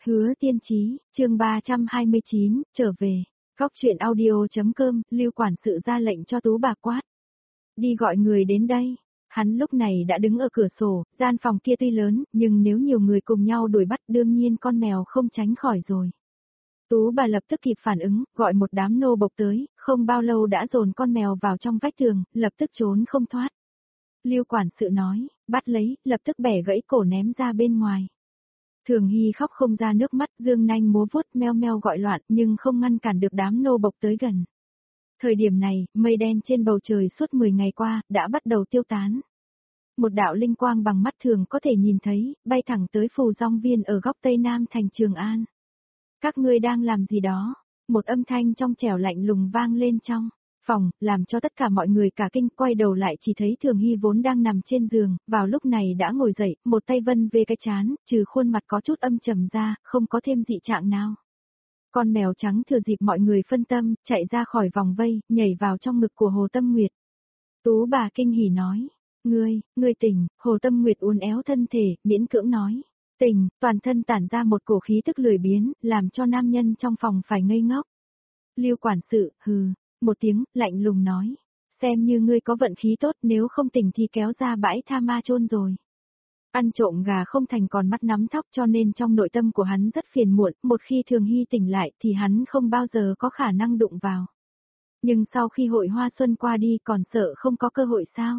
Hứa Tiên Chí, chương 329, trở về. Góc truyện audio.com, Lưu quản sự ra lệnh cho Tú bà quát. Đi gọi người đến đây. Hắn lúc này đã đứng ở cửa sổ, gian phòng kia tuy lớn, nhưng nếu nhiều người cùng nhau đuổi bắt đương nhiên con mèo không tránh khỏi rồi. Tú bà lập tức kịp phản ứng, gọi một đám nô bộc tới, không bao lâu đã dồn con mèo vào trong vách tường, lập tức trốn không thoát. Lưu quản sự nói, bắt lấy, lập tức bẻ gãy cổ ném ra bên ngoài. Thường Hy khóc không ra nước mắt, dương nanh múa vuốt meo meo gọi loạn nhưng không ngăn cản được đám nô bộc tới gần. Thời điểm này, mây đen trên bầu trời suốt 10 ngày qua, đã bắt đầu tiêu tán. Một đạo linh quang bằng mắt thường có thể nhìn thấy, bay thẳng tới Phù Dong Viên ở góc Tây Nam thành Trường An. Các ngươi đang làm gì đó? Một âm thanh trong trẻo lạnh lùng vang lên trong phòng, làm cho tất cả mọi người cả kinh, quay đầu lại chỉ thấy Thường Hy vốn đang nằm trên giường, vào lúc này đã ngồi dậy, một tay vân về cái trán, trừ khuôn mặt có chút âm trầm ra, không có thêm dị trạng nào. Con mèo trắng thừa dịp mọi người phân tâm, chạy ra khỏi vòng vây, nhảy vào trong ngực của Hồ Tâm Nguyệt. Tú bà kinh hỉ nói, ngươi tỉnh, Hồ Tâm Nguyệt uốn éo thân thể, miễn cưỡng nói. Tỉnh, toàn thân tản ra một cổ khí tức lười biếng, làm cho nam nhân trong phòng phải ngây ngốc. Lưu quản sự, hừ, một tiếng, lạnh lùng nói. Xem như ngươi có vận khí tốt, nếu không tỉnh thì kéo ra bãi tha ma chôn rồi. Ăn trộm gà không thành còn mắt nắm thóc, cho nên trong nội tâm của hắn rất phiền muộn, một khi Thường Hy tỉnh lại thì hắn không bao giờ có khả năng đụng vào. Nhưng sau khi hội hoa xuân qua đi còn sợ không có cơ hội sao?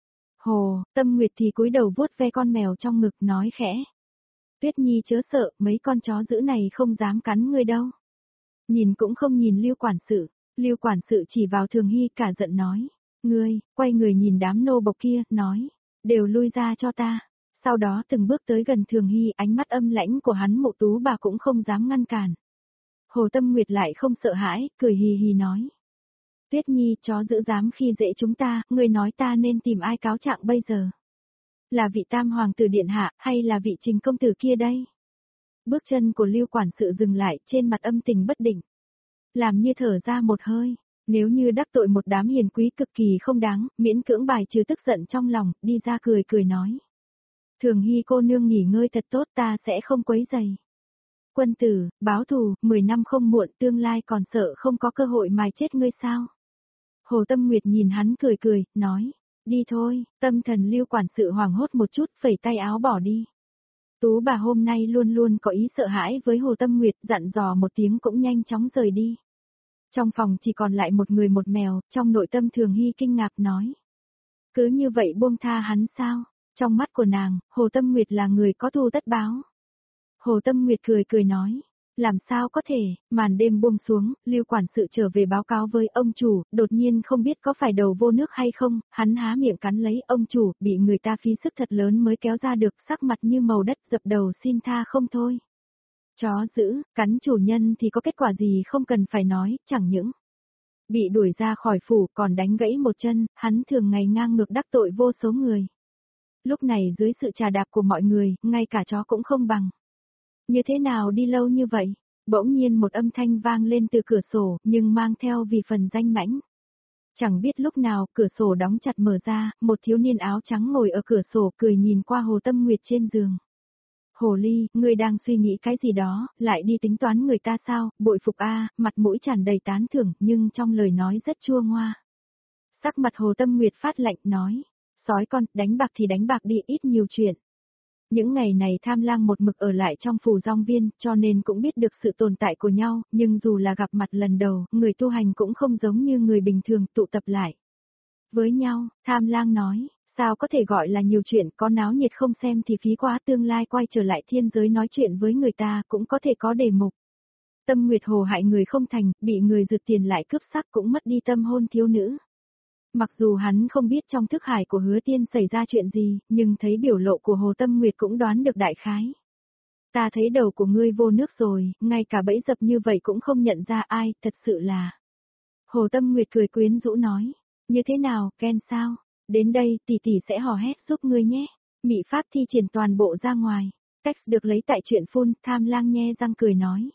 Hồ Tâm Nguyệt thì cúi đầu vuốt ve con mèo trong ngực nói khẽ. Tuyết Nhi chớ sợ, mấy con chó dữ này không dám cắn ngươi đâu. Nhìn cũng không nhìn Lưu quản sự. Lưu quản sự chỉ vào Thường Hy cả giận nói. Ngươi, quay người nhìn đám nô bộc kia, nói. Đều lui ra cho ta. Sau đó từng bước tới gần Thường Hy, ánh mắt âm lãnh của hắn Mộ Tú bà cũng không dám ngăn cản. Hồ Tâm Nguyệt lại không sợ hãi, cười hì hì nói. Tuyết Nhi, chó dữ dám khi dễ chúng ta, ngươi nói ta nên tìm ai cáo trạng bây giờ? Là vị tam hoàng tử điện hạ, hay là vị Trình công tử kia đây? Bước chân của Lưu quản sự dừng lại, trên mặt âm tình bất định. Làm như thở ra một hơi, nếu như đắc tội một đám hiền quý cực kỳ không đáng, miễn cưỡng bài trừ tức giận trong lòng, đi ra cười cười nói. Thường Hy cô nương nghỉ ngơi thật tốt, ta sẽ không quấy rầy. Quân tử, báo thù, 10 năm không muộn, tương lai còn sợ không có cơ hội mài chết ngươi sao? Hồ Tâm Nguyệt nhìn hắn cười cười, nói. Đi thôi, tâm thần Lưu quản sự hoảng hốt một chút, phẩy tay áo bỏ đi. Tú bà hôm nay luôn luôn có ý sợ hãi với Hồ Tâm Nguyệt, dặn dò một tiếng cũng nhanh chóng rời đi. Trong phòng chỉ còn lại một người một mèo, trong nội tâm Thường Hy kinh ngạc nói. Cứ như vậy buông tha hắn sao? Trong mắt của nàng, Hồ Tâm Nguyệt là người có thù tất báo. Hồ Tâm Nguyệt cười cười nói. Làm sao có thể, màn đêm buông xuống, Lưu quản sự trở về báo cáo với ông chủ, đột nhiên không biết có phải đầu vô nước hay không, hắn há miệng cắn lấy ông chủ, bị người ta phí sức thật lớn mới kéo ra được, sắc mặt như màu đất, dập đầu xin tha không thôi. Chó dữ, cắn chủ nhân thì có kết quả gì không cần phải nói, chẳng những bị đuổi ra khỏi phủ còn đánh gãy một chân, hắn thường ngày ngang ngược đắc tội vô số người. Lúc này dưới sự trà đạp của mọi người, ngay cả chó cũng không bằng. Như thế nào đi lâu như vậy? Bỗng nhiên một âm thanh vang lên từ cửa sổ, nhưng mang theo vì phần danh mãnh. Chẳng biết lúc nào, cửa sổ đóng chặt mở ra, một thiếu niên áo trắng ngồi ở cửa sổ cười nhìn qua Hồ Tâm Nguyệt trên giường. Hồ Ly, ngươi đang suy nghĩ cái gì đó, lại đi tính toán người ta sao, bội phục a, mặt mũi tràn đầy tán thưởng, nhưng trong lời nói rất chua ngoa. Sắc mặt Hồ Tâm Nguyệt phát lạnh nói, sói con, đánh bạc thì đánh bạc đi, ít nhiều chuyện. Những ngày này Tham Lang một mực ở lại trong Phù Dong Viên, cho nên cũng biết được sự tồn tại của nhau, nhưng dù là gặp mặt lần đầu, người tu hành cũng không giống như người bình thường tụ tập lại với nhau. Tham Lang nói, sao có thể gọi là nhiều chuyện, có náo nhiệt không xem thì phí quá, tương lai quay trở lại thiên giới nói chuyện với người ta cũng có thể có đề mục. Tâm Nguyệt Hồ hại người không thành, bị người rượt tiền lại cướp sắc cũng mất đi tâm hôn thiếu nữ. Mặc dù hắn không biết trong thức hải của Hứa Tiên xảy ra chuyện gì, nhưng thấy biểu lộ của Hồ Tâm Nguyệt cũng đoán được đại khái. Ta thấy đầu của ngươi vô nước rồi, ngay cả bẫy dập như vậy cũng không nhận ra ai, thật sự là. Hồ Tâm Nguyệt cười quyến rũ nói, như thế nào, Ken sao? Đến đây, tỷ tỷ sẽ hò hét giúp ngươi nhé. Mị pháp thi triển toàn bộ ra ngoài. Text được lấy tại truyện phun, Tham Lang nhe răng cười nói.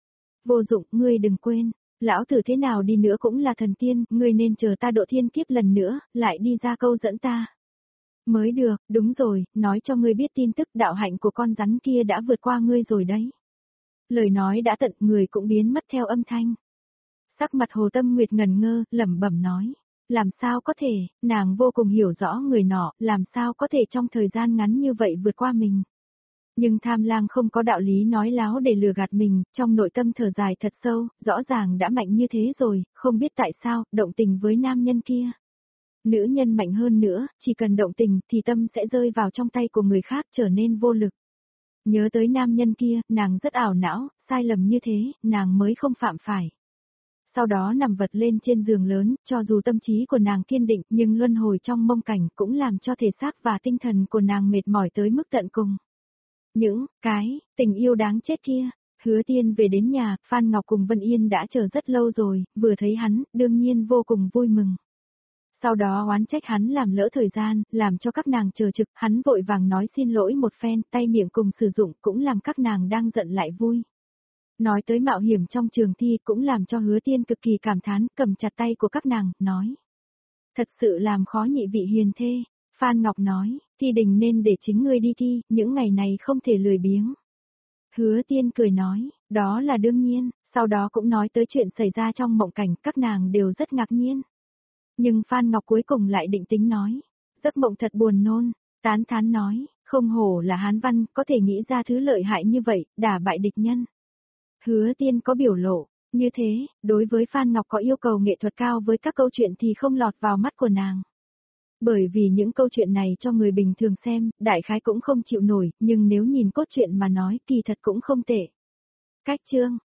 Vô dụng, ngươi đừng quên. Lão tử thế nào đi nữa cũng là thần tiên, ngươi nên chờ ta độ thiên kiếp lần nữa, lại đi ra câu dẫn ta. Mới được, đúng rồi, nói cho ngươi biết tin tức đạo hạnh của con rắn kia đã vượt qua ngươi rồi đấy. Lời nói đã tận, người cũng biến mất theo âm thanh. Sắc mặt Hồ Tâm Nguyệt ngần ngơ, lẩm bẩm nói. Làm sao có thể, nàng vô cùng hiểu rõ người nọ, làm sao có thể trong thời gian ngắn như vậy vượt qua mình. Nhưng Tham Lang không có đạo lý nói láo để lừa gạt mình, trong nội tâm thở dài thật sâu, rõ ràng đã mạnh như thế rồi, không biết tại sao, động tình với nam nhân kia. Nữ nhân mạnh hơn nữa, chỉ cần động tình thì tâm sẽ rơi vào trong tay của người khác trở nên vô lực. Nhớ tới nam nhân kia, nàng rất ảo não, sai lầm như thế, nàng mới không phạm phải. Sau đó nằm vật lên trên giường lớn, cho dù tâm trí của nàng kiên định nhưng luân hồi trong mông cảnh cũng làm cho thể xác và tinh thần của nàng mệt mỏi tới mức tận cùng. Những cái tình yêu đáng chết kia, Hứa Tiên về đến nhà, Phan Ngọc cùng Vân Yên đã chờ rất lâu rồi, vừa thấy hắn, đương nhiên vô cùng vui mừng. Sau đó oán trách hắn làm lỡ thời gian, làm cho các nàng chờ trực, hắn vội vàng nói xin lỗi một phen, tay miệng cùng sử dụng cũng làm các nàng đang giận lại vui. Nói tới mạo hiểm trong trường thi cũng làm cho Hứa Tiên cực kỳ cảm thán, cầm chặt tay của các nàng, nói. Thật sự làm khó nhị vị hiền thê. Phan Ngọc nói, thi đình nên để chính ngươi đi thi, những ngày này không thể lười biếng. Hứa Tiên cười nói, đó là đương nhiên, sau đó cũng nói tới chuyện xảy ra trong mộng cảnh, các nàng đều rất ngạc nhiên. Nhưng Phan Ngọc cuối cùng lại định tính nói, giấc mộng thật buồn nôn, tán thán nói, không hổ là Hán Văn, có thể nghĩ ra thứ lợi hại như vậy, đả bại địch nhân. Hứa Tiên có biểu lộ, như thế, đối với Phan Ngọc có yêu cầu nghệ thuật cao với các câu chuyện thì không lọt vào mắt của nàng. Bởi vì những câu chuyện này cho người bình thường xem, đại khái cũng không chịu nổi, nhưng nếu nhìn cốt truyện mà nói kỳ thật cũng không tệ. Cách chương